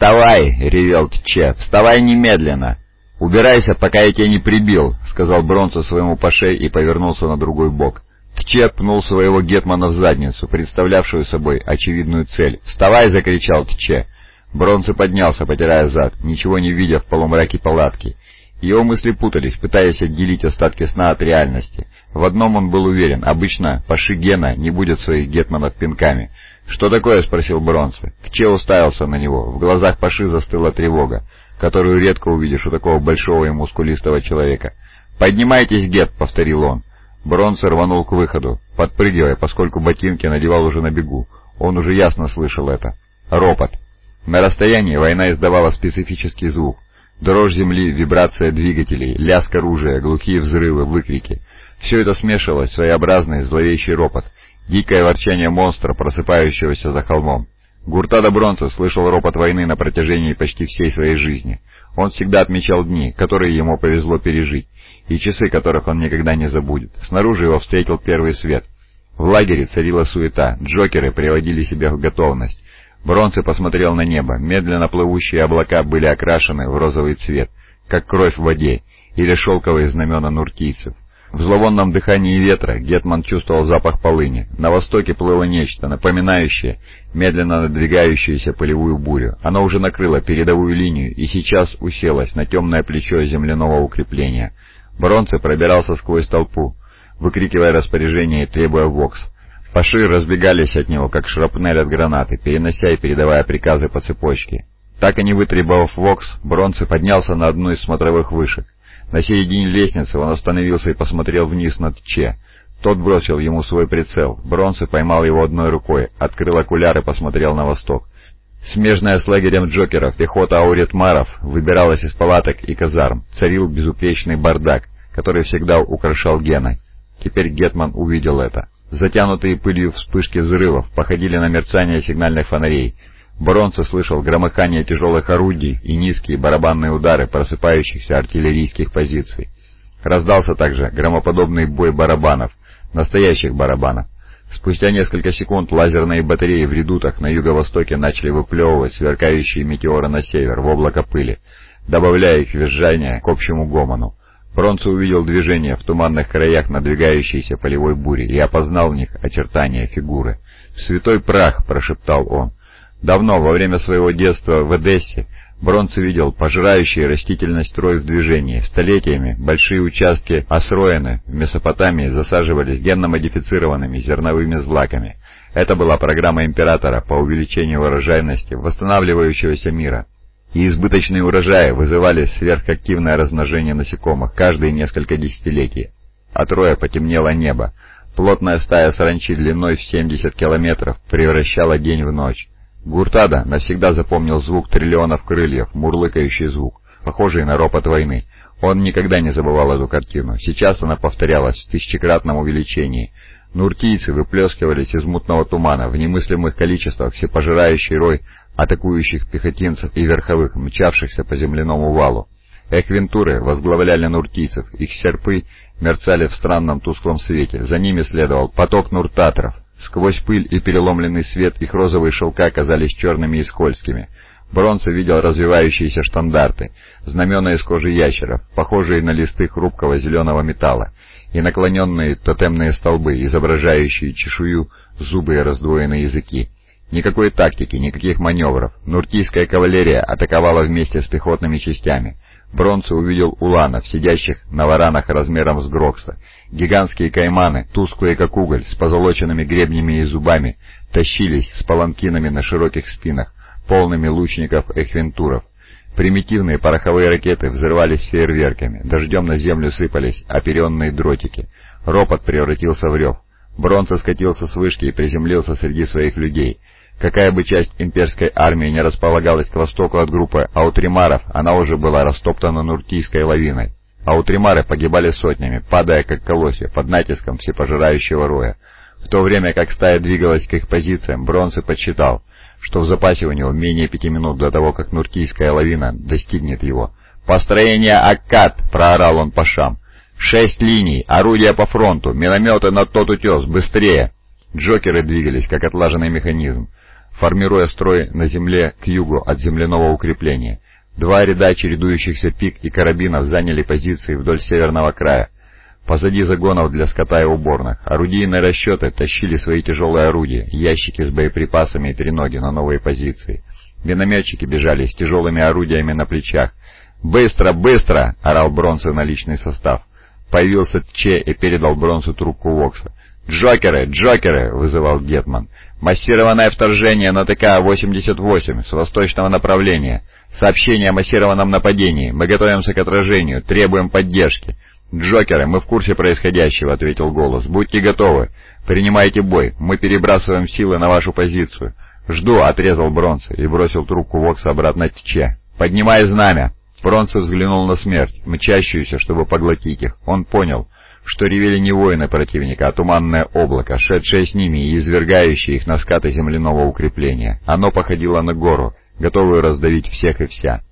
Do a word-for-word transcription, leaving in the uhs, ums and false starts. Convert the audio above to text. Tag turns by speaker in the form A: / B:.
A: «Вставай!» — ревел Тче. «Вставай немедленно!» «Убирайся, пока я тебя не прибил!» — сказал Бронце своему паше и повернулся на другой бок. Тче пнул своего гетмана в задницу, представлявшую собой очевидную цель. «Вставай!» — закричал Тче. Бронце поднялся, потирая зад, ничего не видя в полумраке палатки. Его мысли путались, пытаясь отделить остатки сна от реальности. В одном он был уверен: обычно паши Гена не будет своих гетманов пинками. «Что такое?» — спросил Бронце. Тче уставился на него. В глазах паши застыла тревога, которую редко увидишь у такого большого и мускулистого человека. «Поднимайтесь, Гет!» — повторил он. Бронце рванул к выходу, подпрыгивая, поскольку ботинки надевал уже на бегу. Он уже ясно слышал это. Ропот. На расстоянии война издавала специфический звук. Дрожь земли, вибрация двигателей, лязг оружия, глухие взрывы, выкрики. Все это смешивалось в своеобразный зловещий ропот, дикое ворчание монстра, просыпающегося за холмом. Гуртадо Бронце слышал ропот войны на протяжении почти всей своей жизни. Он всегда отмечал дни, которые ему повезло пережить, и часы, которых он никогда не забудет. Снаружи его встретил первый свет. В лагере царила суета, джокеры приводили себя в готовность. Бронце посмотрел на небо. Медленно плывущие облака были окрашены в розовый цвет, как кровь в воде, или шелковые знамена нуртийцев. В зловонном дыхании ветра гетман чувствовал запах полыни. На востоке плыло нечто, напоминающее медленно надвигающуюся полевую бурю. Оно уже накрыло передовую линию и сейчас уселось на темное плечо земляного укрепления. Бронце пробирался сквозь толпу, выкрикивая распоряжения и требуя вокс. Паши разбегались от него, как шрапнель от гранаты, перенося и передавая приказы по цепочке. Так и не вытребовав вокс, Бронце поднялся на одну из смотровых вышек. На середине лестницы он остановился и посмотрел вниз на Тче. Тот бросил ему свой прицел. Бронце поймал его одной рукой, открыл окуляр и посмотрел на восток. Смежная с лагерем джокеров пехота ауретмаров выбиралась из палаток и казарм. Царил безупречный бардак, который всегда украшал Гена. Теперь гетман увидел это. Затянутые пылью вспышки взрывов походили на мерцание сигнальных фонарей. Бронце слышал громыхание тяжелых орудий и низкие барабанные удары просыпающихся артиллерийских позиций. Раздался также громоподобный бой барабанов, настоящих барабанов. Спустя несколько секунд лазерные батареи в редутах на юго-востоке начали выплевывать сверкающие метеоры на север в облако пыли, добавляя их визжание к общему гомону. Бронце увидел движение в туманных краях надвигающейся полевой бури и опознал в них очертания фигуры. «Святой прах!» — прошептал он. Давно, во время своего детства в Эдессе, Бронце видел пожирающий растительность рой в движении. Столетиями большие участки Осроены в Месопотамии засаживались генно-модифицированными зерновыми злаками. Это была программа императора по увеличению урожайности восстанавливающегося мира. И избыточные урожаи вызывали сверхактивное размножение насекомых каждые несколько десятилетий. От роя потемнело небо. Плотная стая саранчи длиной в семьдесят километров превращала день в ночь. Гуртадо навсегда запомнил звук триллионов крыльев, мурлыкающий звук, похожий на ропот войны. Он никогда не забывал эту картину. Сейчас она повторялась в тысячекратном увеличении. Нуртийцы выплескивались из мутного тумана в немыслимых количествах всепожирающий рой атакующих пехотинцев и верховых, мчавшихся по земляному валу. Эхвентуры возглавляли нуртийцев, их серпы мерцали в странном тусклом свете, за ними следовал поток нуртатров. Сквозь пыль и переломленный свет их розовые шелка казались черными и скользкими. Бронце видел развивающиеся штандарты, знамена из кожи ящеров, похожие на листы хрупкого зеленого металла, и наклоненные тотемные столбы, изображающие чешую, зубы и раздвоенные языки. Никакой тактики, никаких маневров. Нуртийская кавалерия атаковала вместе с пехотными частями. Бронце увидел уланов, сидящих на варанах размером с Грокса. Гигантские кайманы, тусклые как уголь, с позолоченными гребнями и зубами, тащились с паланкинами на широких спинах, полными лучников-эхвентуров. Примитивные пороховые ракеты взрывались фейерверками, дождем на землю сыпались оперенные дротики. Ропот превратился в рев. Бронце скатился с вышки и приземлился среди своих людей. Какая бы часть имперской армии не располагалась к востоку от группы аутримаров, она уже была растоптана нуртийской лавиной. Аутримары погибали сотнями, падая как колосья под натиском всепожирающего роя. В то время как стая двигалась к их позициям, Бронце подсчитал, что в запасе у него менее пяти минут до того, как нуртийская лавина достигнет его. «Построение Аккад!» — проорал он пашам. «Шесть линий, орудия по фронту, минометы на тот утес, быстрее!» Джокеры двигались, как отлаженный механизм. формируя строй на земле к югу от земляного укрепления. Два ряда чередующихся пик и карабинов заняли позиции вдоль северного края, позади загонов для скота и уборных. Орудийные расчеты тащили свои тяжелые орудия, ящики с боеприпасами и треноги на новые позиции. Минометчики бежали с тяжелыми орудиями на плечах. «Быстро, быстро!» — орал Бронсон на личный состав. Появился Тче и передал Бронсу трубку Вокса. «Джокеры! Джокеры!» — вызывал Гетман. «Массированное вторжение на ТК восемьдесят восемь с восточного направления. Сообщение о массированном нападении. Мы готовимся к отражению. Требуем поддержки». «Джокеры, мы в курсе происходящего», — ответил голос. «Будьте готовы. Принимайте бой. Мы перебрасываем силы на вашу позицию». «Жду», — отрезал Бронсон и бросил трубку Вокса обратно Тче. «Поднимай знамя». Бронсон взглянул на смерть, мчащуюся, чтобы поглотить их. Он понял, что ревели не воины противника, а туманное облако, шедшее с ними и извергающее их на скаты земляного укрепления. Оно походило на гору, готовую раздавить всех и вся.